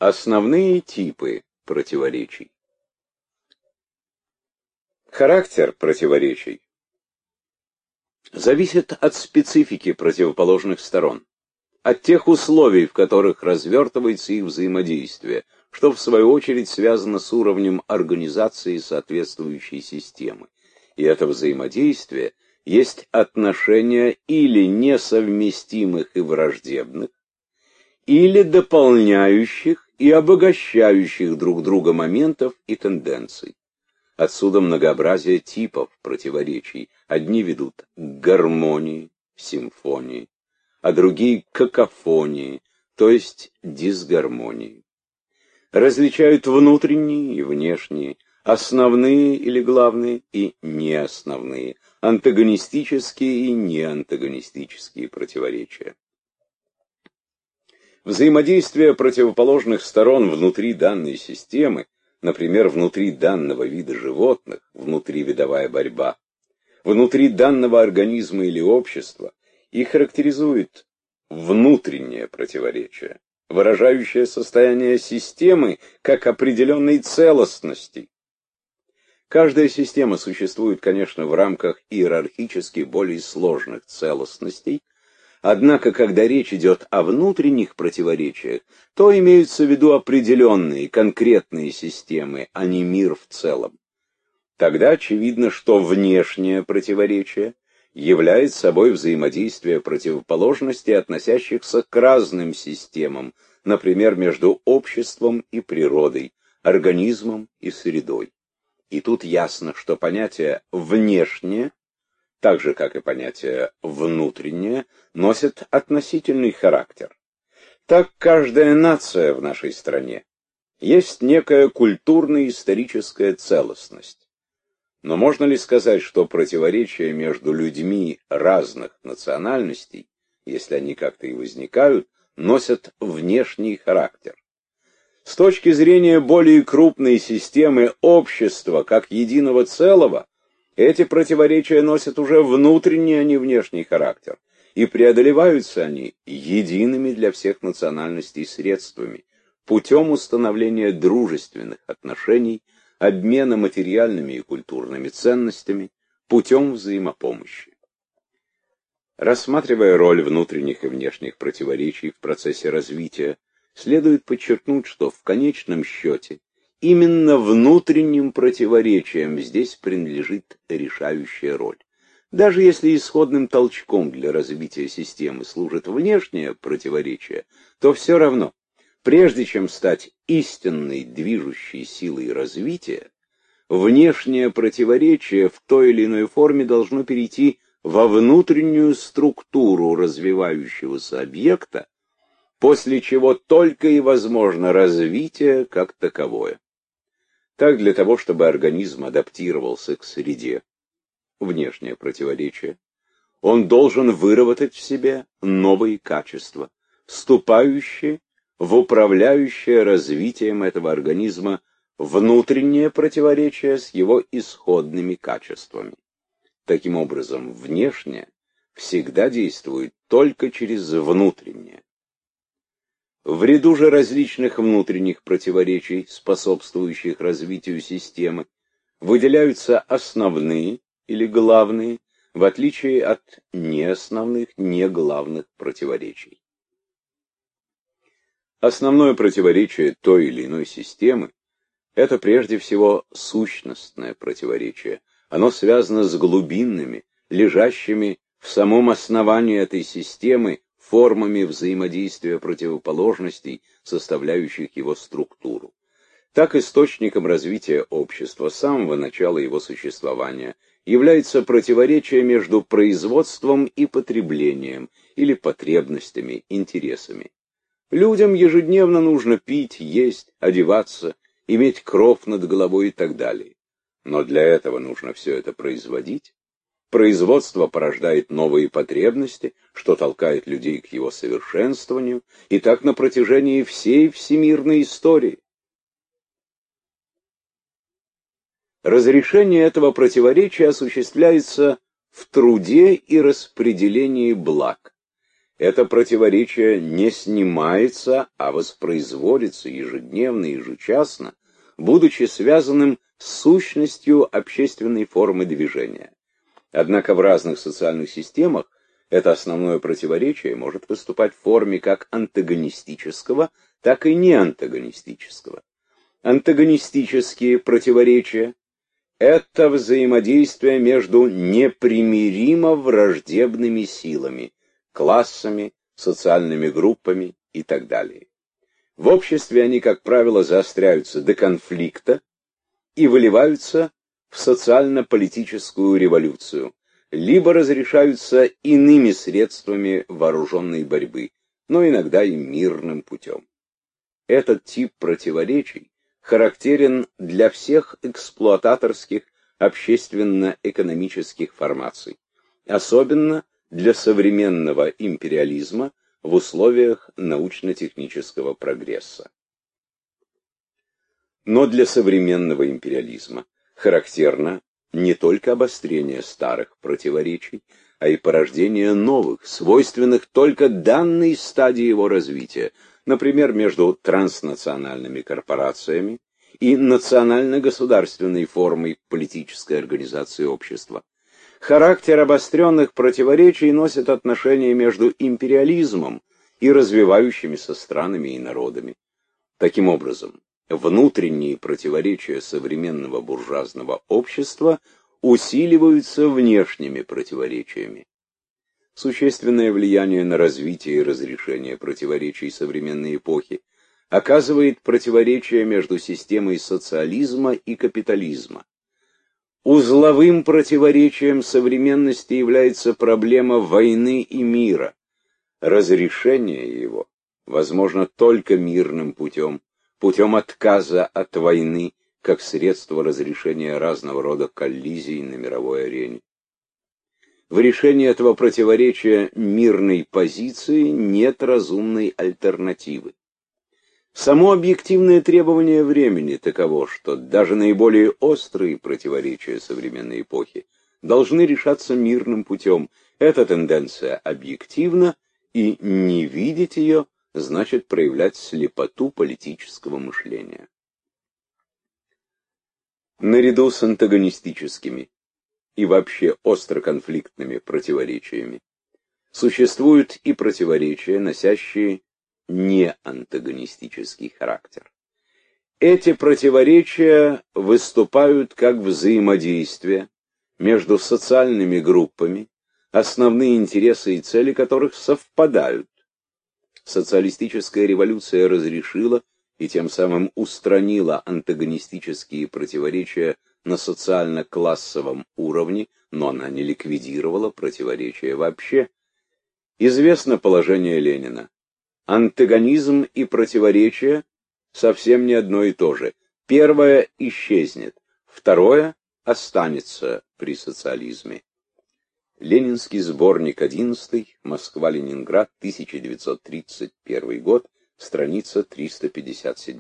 Основные типы противоречий. Характер противоречий зависит от специфики противоположных сторон, от тех условий, в которых развертывается их взаимодействие, что в свою очередь связано с уровнем организации соответствующей системы. И это взаимодействие есть отношения или несовместимых и враждебных, или дополняющих и обогащающих друг друга моментов и тенденций. Отсюда многообразие типов противоречий. Одни ведут к гармонии, симфонии, а другие к какофонии, то есть дисгармонии. Различают внутренние и внешние, основные или главные и неосновные, антагонистические и неантагонистические противоречия. Взаимодействие противоположных сторон внутри данной системы, например, внутри данного вида животных, внутривидовая борьба, внутри данного организма или общества, и характеризует внутреннее противоречие, выражающее состояние системы как определенной целостности. Каждая система существует, конечно, в рамках иерархически более сложных целостностей, однако, когда речь идет о внутренних противоречиях, то имеются в виду определенные, конкретные системы, а не мир в целом. Тогда очевидно, что внешнее противоречие является собой взаимодействие противоположностей, относящихся к разным системам, например, между обществом и природой, организмом и средой. И тут ясно, что понятие «внешнее», так же, как и понятие «внутреннее», носит относительный характер. Так каждая нация в нашей стране есть некая культурно-историческая целостность. Но можно ли сказать, что противоречия между людьми разных национальностей, если они как-то и возникают, носят внешний характер? С точки зрения более крупной системы общества как единого целого, эти противоречия носят уже внутренний, а не внешний характер, и преодолеваются они едиными для всех национальностей средствами, путем установления дружественных отношений, обмена материальными и культурными ценностями, путем взаимопомощи. Рассматривая роль внутренних и внешних противоречий в процессе развития, следует подчеркнуть, что в конечном счете именно внутренним противоречиям здесь принадлежит решающая роль. Даже если исходным толчком для развития системы служит внешнее противоречие, то все равно, прежде чем стать истинной движущей силой развития, внешнее противоречие в той или иной форме должно перейти во внутреннюю структуру развивающегося объекта, после чего только и возможно развитие как таковое. Так, для того, чтобы организм адаптировался к среде, внешнее противоречие, он должен выработать в себе новые качества, вступающие в управляющее развитием этого организма внутреннее противоречие с его исходными качествами. Таким образом, внешнее всегда действует только через внутреннее. В ряду же различных внутренних противоречий, способствующих развитию системы, выделяются основные или главные, в отличие от неосновных, неглавных противоречий. Основное противоречие той или иной системы – это прежде всего сущностное противоречие. Оно связано с глубинными, лежащими в самом основании этой системы, формами взаимодействия противоположностей, составляющих его структуру. Так, источником развития общества с самого начала его существования является противоречие между производством и потреблением, или потребностями, интересами. Людям ежедневно нужно пить, есть, одеваться, иметь кров над головой и так далее. Но для этого нужно все это производить. Производство порождает новые потребности, что толкает людей к его совершенствованию, и так на протяжении всей всемирной истории. Разрешение этого противоречия осуществляется в труде и распределении благ. Это противоречие не снимается, а воспроизводится ежедневно, ежечасно, будучи связанным с сущностью общественной формы движения. Однако в разных социальных системах это основное противоречие может выступать в форме как антагонистического, так и неантагонистического. Антагонистические противоречия – это взаимодействие между непримиримо враждебными силами, классами, социальными группами и так далее. В обществе они, как правило, заостряются до конфликта и выливаются в социально-политическую революцию, либо разрешаются иными средствами вооруженной борьбы, но иногда и мирным путем. Этот тип противоречий характерен для всех эксплуататорских общественно-экономических формаций, особенно для современного империализма в условиях научно-технического прогресса. Но для современного империализма характерно не только обострение старых противоречий, а и порождение новых, свойственных только данной стадии его развития, например, между транснациональными корпорациями и национально-государственной формой политической организации общества. Характер обостренных противоречий носит отношение между империализмом и развивающимися странами и народами. Таким образом, внутренние противоречия современного буржуазного общества усиливаются внешними противоречиями. Существенное влияние на развитие и разрешение противоречий современной эпохи оказывает противоречие между системой социализма и капитализма. Узловым противоречием современности является проблема войны и мира. Разрешение его возможно только мирным путем, путем отказа от войны как средство разрешения разного рода коллизий на мировой арене. В решении этого противоречия мирной позиции нет разумной альтернативы. Само объективное требование времени таково, что даже наиболее острые противоречия современной эпохи должны решаться мирным путем. Эта тенденция объективна, и не видеть ее значит проявлять слепоту политического мышления. Наряду с антагонистическими и вообще остроконфликтными противоречиями существуют и противоречия, носящие неантагонистический характер. Эти противоречия выступают как взаимодействие между социальными группами, основные интересы и цели которых совпадают. Социалистическая революция разрешила и тем самым устранила антагонистические противоречия на социально-классовом уровне, но она не ликвидировала противоречия вообще. Известно положение Ленина. Антагонизм и противоречие совсем не одно и то же. Первое исчезнет, второе останется при социализме. Ленинский сборник 11, Москва-Ленинград, 1931 год, страница 357.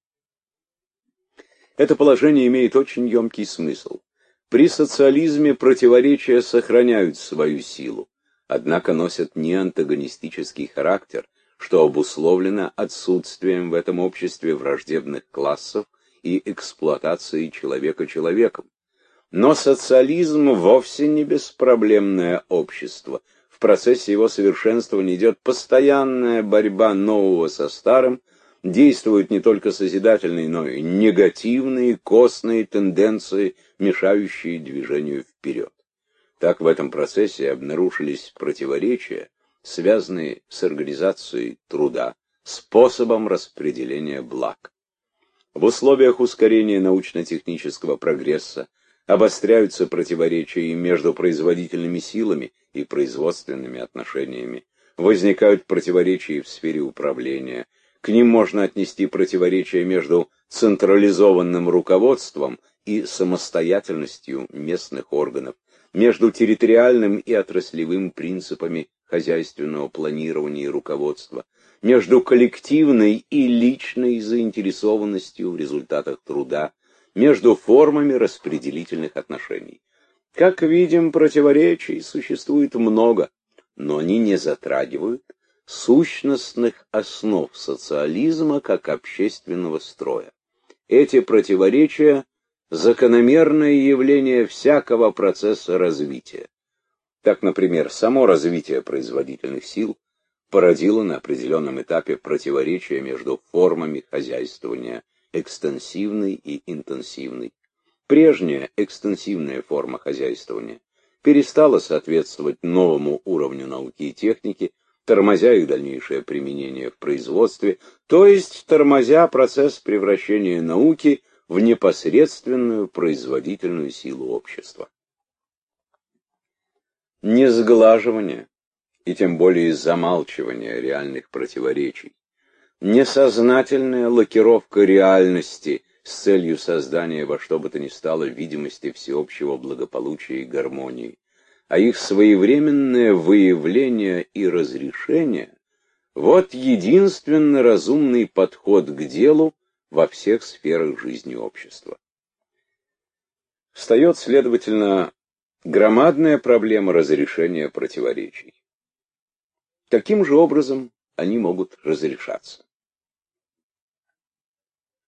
Это положение имеет очень емкий смысл. При социализме противоречия сохраняют свою силу, однако носят не антагонистический характер, что обусловлено отсутствием в этом обществе враждебных классов и эксплуатацией человека человеком. Но социализм вовсе не беспроблемное общество. В процессе его совершенствования идет постоянная борьба нового со старым, действуют не только созидательные, но и негативные, костные тенденции, мешающие движению вперед. Так в этом процессе обнаружились противоречия, связанные с организацией труда, способом распределения благ. В условиях ускорения научно-технического прогресса обостряются противоречия и между производительными силами и производственными отношениями. Возникают противоречия в сфере управления. К ним можно отнести противоречия между централизованным руководством и самостоятельностью местных органов, между территориальным и отраслевым принципами хозяйственного планирования и руководства, между коллективной и личной заинтересованностью в результатах труда, между формами распределительных отношений. Как видим, противоречий существует много, но они не затрагивают сущностных основ социализма как общественного строя. Эти противоречия – закономерное явление всякого процесса развития. Так, например, само развитие производительных сил породило на определенном этапе противоречия между формами хозяйствования экстенсивной и интенсивной. Прежняя экстенсивная форма хозяйствования перестала соответствовать новому уровню науки и техники, тормозя их дальнейшее применение в производстве, то есть тормозя процесс превращения науки в непосредственную производительную силу общества. Несглаживание и тем более замалчивание реальных противоречий, несознательная лакировка реальности с целью создания во что бы то ни стало видимости всеобщего благополучия и гармонии, а их своевременное выявление и разрешение – вот единственно разумный подход к делу во всех сферах жизни общества. Встает, следовательно, громадная проблема разрешения противоречий. Каким же образом они могут разрешаться?